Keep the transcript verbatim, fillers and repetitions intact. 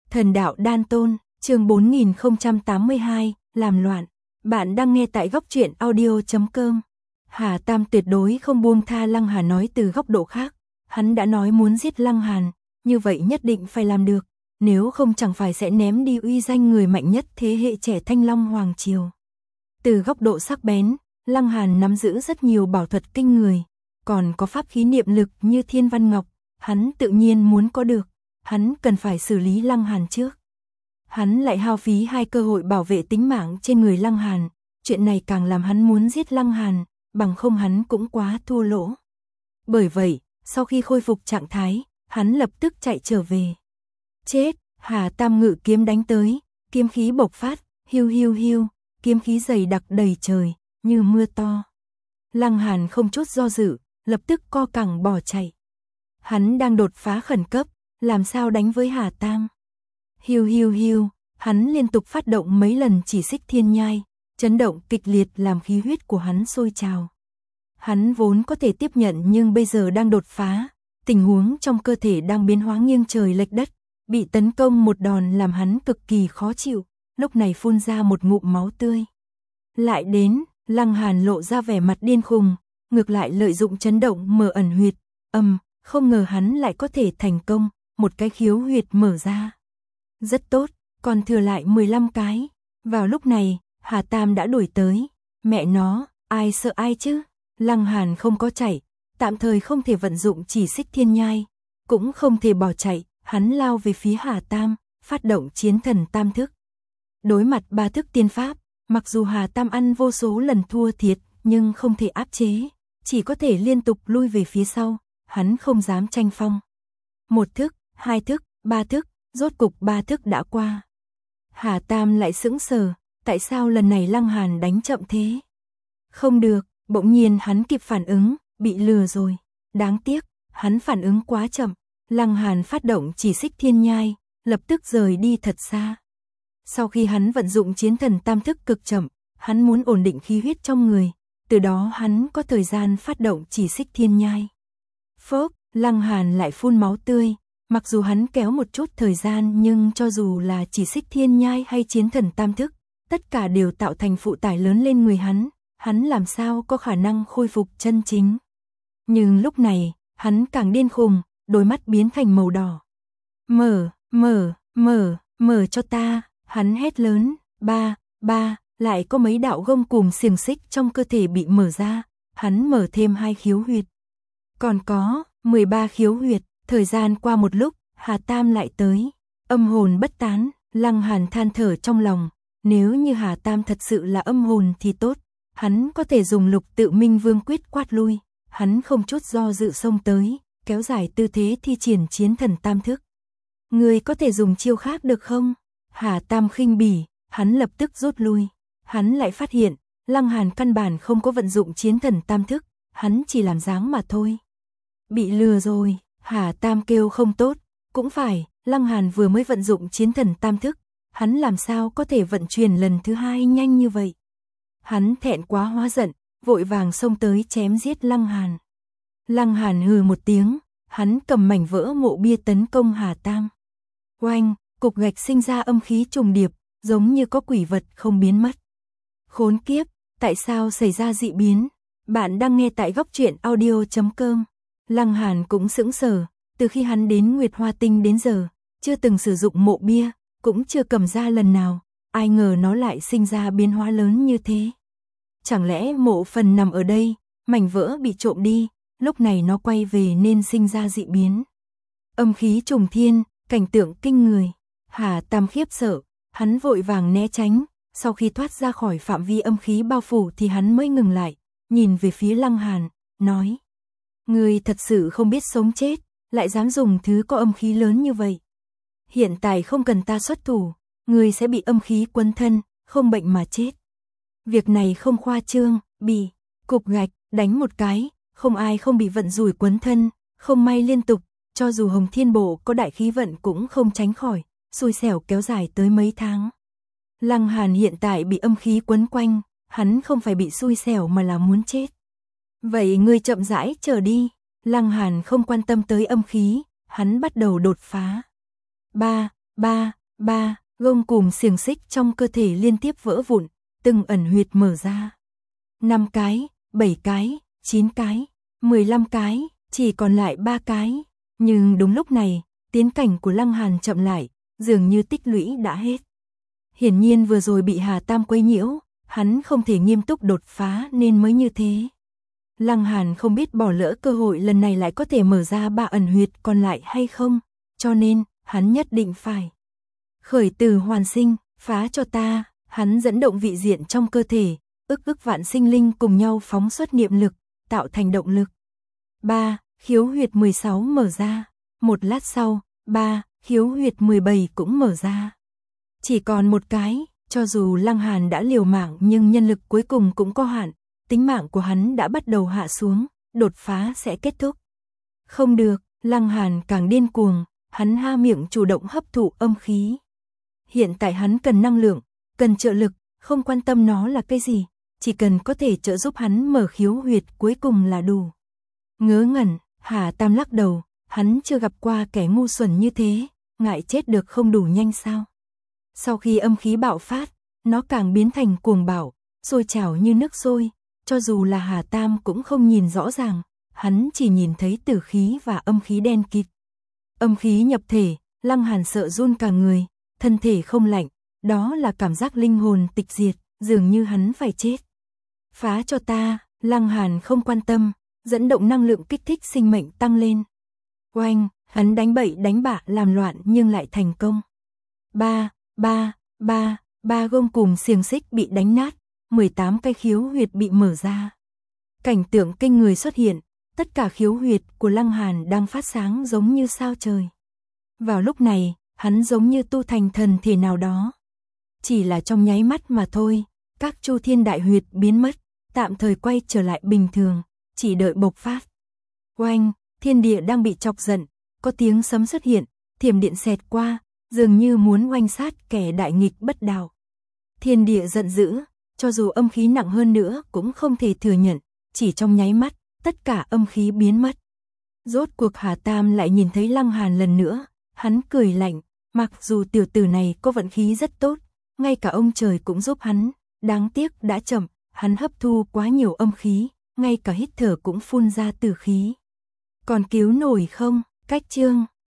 Thần đạo đan tôn, chương bốn nghìn không trăm tám mươi hai, làm loạn. Bạn đang nghe tại góc truyện audio chấm com. Hà Tam tuyệt đối không buông tha Lăng Hàn, nói từ góc độ khác. Hắn đã nói muốn giết Lăng Hàn, như vậy nhất định phải làm được. Nếu không chẳng phải sẽ ném đi uy danh người mạnh nhất thế hệ trẻ Thanh Long Hoàng Triều. Từ góc độ sắc bén, Lăng Hàn nắm giữ rất nhiều bảo thuật kinh người. Còn có pháp khí niệm lực như Thiên Văn Ngọc, hắn tự nhiên muốn có được. Hắn cần phải xử lý Lăng Hàn trước. Hắn lại hao phí hai cơ hội bảo vệ tính mạng trên người Lăng Hàn. Chuyện này càng làm hắn muốn giết Lăng Hàn, bằng không hắn cũng quá thua lỗ. Bởi vậy, sau khi khôi phục trạng thái, hắn lập tức chạy trở về. Chết, Hà Tam ngự kiếm đánh tới, kiếm khí bộc phát, hiu hiu hiu, kiếm khí dày đặc đầy trời, như mưa to. Lăng Hàn không chút do dự, lập tức co cẳng bỏ chạy. Hắn đang đột phá khẩn cấp, làm sao đánh với Hà Tam. Hiu hiu hiu, hắn liên tục phát động mấy lần chỉ xích thiên nhai, chấn động kịch liệt làm khí huyết của hắn sôi trào. Hắn vốn có thể tiếp nhận nhưng bây giờ đang đột phá, tình huống trong cơ thể đang biến hóa nghiêng trời lệch đất, bị tấn công một đòn làm hắn cực kỳ khó chịu, lúc này phun ra một ngụm máu tươi. Lại đến, Lăng Hàn lộ ra vẻ mặt điên khùng, ngược lại lợi dụng chấn động mở ẩn huyệt, ầm, không ngờ hắn lại có thể thành công, một cái khiếu huyệt mở ra. Rất tốt, còn thừa lại mười lăm cái. Vào lúc này, Hà Tam đã đuổi tới. Mẹ nó, ai sợ ai chứ? Lăng Hàn không có chạy, tạm thời không thể vận dụng chỉ xích thiên nhai, cũng không thể bỏ chạy, hắn lao về phía Hà Tam, phát động chiến thần tam thức. Đối mặt ba thức tiên pháp, mặc dù Hà Tam ăn vô số lần thua thiệt, nhưng không thể áp chế, chỉ có thể liên tục lui về phía sau, hắn không dám tranh phong. Một thức, hai thức, ba thức, rốt cục ba thức đã qua. Hà Tam lại sững sờ, tại sao lần này Lăng Hàn đánh chậm thế? Không được, bỗng nhiên hắn kịp phản ứng, bị lừa rồi. Đáng tiếc, hắn phản ứng quá chậm. Lăng Hàn phát động chỉ xích thiên nhai, lập tức rời đi thật xa. Sau khi hắn vận dụng chiến thần tam thức cực chậm, hắn muốn ổn định khí huyết trong người, từ đó hắn có thời gian phát động chỉ xích thiên nhai. Phốc, Lăng Hàn lại phun máu tươi. Mặc dù hắn kéo một chút thời gian nhưng cho dù là chỉ xích thiên nhai hay chiến thần tam thức, tất cả đều tạo thành phụ tải lớn lên người hắn, hắn làm sao có khả năng khôi phục chân chính. Nhưng lúc này, hắn càng điên khùng, đôi mắt biến thành màu đỏ. Mở, mở, mở, mở cho ta, hắn hét lớn, ba, ba, lại có mấy đạo gông cùm xiềng xích trong cơ thể bị mở ra, hắn mở thêm hai khiếu huyệt. Còn có, mười ba khiếu huyệt. Thời gian qua một lúc, Hà Tam lại tới, âm hồn bất tán, Lăng Hàn than thở trong lòng, nếu như Hà Tam thật sự là âm hồn thì tốt, hắn có thể dùng Lục Tự Minh Vương quyết quát lui, hắn không chút do dự xông tới, kéo dài tư thế thi triển chiến thần tam thức. Người có thể dùng chiêu khác được không? Hà Tam khinh bỉ, hắn lập tức rút lui, hắn lại phát hiện, Lăng Hàn căn bản không có vận dụng chiến thần tam thức, hắn chỉ làm dáng mà thôi. Bị lừa rồi. Hà Tam kêu không tốt, cũng phải, Lăng Hàn vừa mới vận dụng chiến thần tam thức, hắn làm sao có thể vận chuyển lần thứ hai nhanh như vậy. Hắn thẹn quá hóa giận, vội vàng xông tới chém giết Lăng Hàn. Lăng Hàn hừ một tiếng, hắn cầm mảnh vỡ mộ bia tấn công Hà Tam. Oanh, cục gạch sinh ra âm khí trùng điệp, giống như có quỷ vật không biến mất. Khốn kiếp, tại sao xảy ra dị biến? Bạn đang nghe tại góc truyện audio chấm com. Lăng Hàn cũng sững sờ, từ khi hắn đến Nguyệt Hoa Tinh đến giờ, chưa từng sử dụng mộ bia, cũng chưa cầm ra lần nào, ai ngờ nó lại sinh ra biến hóa lớn như thế. Chẳng lẽ mộ phần nằm ở đây, mảnh vỡ bị trộm đi, lúc này nó quay về nên sinh ra dị biến. Âm khí trùng thiên, cảnh tượng kinh người, Hà Tam khiếp sợ, hắn vội vàng né tránh, sau khi thoát ra khỏi phạm vi âm khí bao phủ thì hắn mới ngừng lại, nhìn về phía Lăng Hàn, nói. Ngươi thật sự không biết sống chết, lại dám dùng thứ có âm khí lớn như vậy. Hiện tại không cần ta xuất thủ, ngươi sẽ bị âm khí quấn thân, không bệnh mà chết. Việc này không khoa trương, bị cục gạch đánh một cái, không ai không bị vận rủi quấn thân, không may liên tục, cho dù Hồng Thiên Bộ có đại khí vận cũng không tránh khỏi, xui xẻo kéo dài tới mấy tháng. Lăng Hàn hiện tại bị âm khí quấn quanh, hắn không phải bị xui xẻo mà là muốn chết. Vậy ngươi chậm rãi chờ đi. Lăng Hàn không quan tâm tới âm khí, hắn bắt đầu đột phá. Ba, ba, ba. Gông cùm xiềng xích trong cơ thể liên tiếp vỡ vụn, từng ẩn huyệt mở ra. năm cái, bảy cái, chín cái, mười lăm cái, chỉ còn lại ba cái. Nhưng đúng lúc này, tiến cảnh của Lăng Hàn chậm lại, dường như tích lũy đã hết. Hiển nhiên vừa rồi bị Hà Tam quấy nhiễu, hắn không thể nghiêm túc đột phá nên mới như thế. Lăng Hàn không biết bỏ lỡ cơ hội lần này lại có thể mở ra ba ẩn huyệt còn lại hay không, cho nên, hắn nhất định phải khởi tử hoàn sinh, phá cho ta. Hắn dẫn động vị diện trong cơ thể, ức ức vạn sinh linh cùng nhau phóng xuất niệm lực, tạo thành động lực. ba. Khiếu huyệt mười sáu mở ra. Một lát sau, ba. Khiếu huyệt mười bảy cũng mở ra. Chỉ còn một cái, cho dù Lăng Hàn đã liều mạng nhưng nhân lực cuối cùng cũng có hạn, tính mạng của hắn đã bắt đầu hạ xuống, đột phá sẽ kết thúc. Không được, Lăng Hàn càng điên cuồng, hắn ha miệng chủ động hấp thụ âm khí. Hiện tại hắn cần năng lượng, cần trợ lực, không quan tâm nó là cái gì, chỉ cần có thể trợ giúp hắn mở khiếu huyệt cuối cùng là đủ. Ngớ ngẩn, Hà Tam lắc đầu, hắn chưa gặp qua kẻ ngu xuẩn như thế, ngại chết được không đủ nhanh sao. Sau khi âm khí bạo phát, nó càng biến thành cuồng bạo, sôi trào như nước sôi, cho dù là Hà Tam cũng không nhìn rõ ràng, hắn chỉ nhìn thấy tử khí và âm khí đen kịt. Âm khí nhập thể, Lăng Hàn sợ run cả người, thân thể không lạnh, đó là cảm giác linh hồn tịch diệt, dường như hắn phải chết. Phá cho ta, Lăng Hàn không quan tâm, dẫn động năng lượng kích thích sinh mệnh tăng lên. Oanh, hắn đánh bậy đánh bạ làm loạn nhưng lại thành công. Ba, ba, ba, ba gông cùm xiềng xích bị đánh nát, mười tám cái khiếu huyệt bị mở ra. Cảnh tượng kinh người xuất hiện, tất cả khiếu huyệt của Lăng Hàn đang phát sáng giống như sao trời. Vào lúc này, hắn giống như tu thành thần thể nào đó. Chỉ là trong nháy mắt mà thôi, các chu thiên đại huyệt biến mất, tạm thời quay trở lại bình thường, chỉ đợi bộc phát. Oanh, thiên địa đang bị chọc giận, có tiếng sấm xuất hiện, thiểm điện xẹt qua, dường như muốn oanh sát kẻ đại nghịch bất đạo. Thiên địa giận dữ, cho dù âm khí nặng hơn nữa cũng không thể thừa nhận, chỉ trong nháy mắt, tất cả âm khí biến mất. Rốt cuộc Hà Tam lại nhìn thấy Lăng Hàn lần nữa, hắn cười lạnh, mặc dù tiểu tử này có vận khí rất tốt, ngay cả ông trời cũng giúp hắn, đáng tiếc đã chậm, hắn hấp thu quá nhiều âm khí, ngay cả hít thở cũng phun ra tử khí. Còn cứu nổi không? Cách chương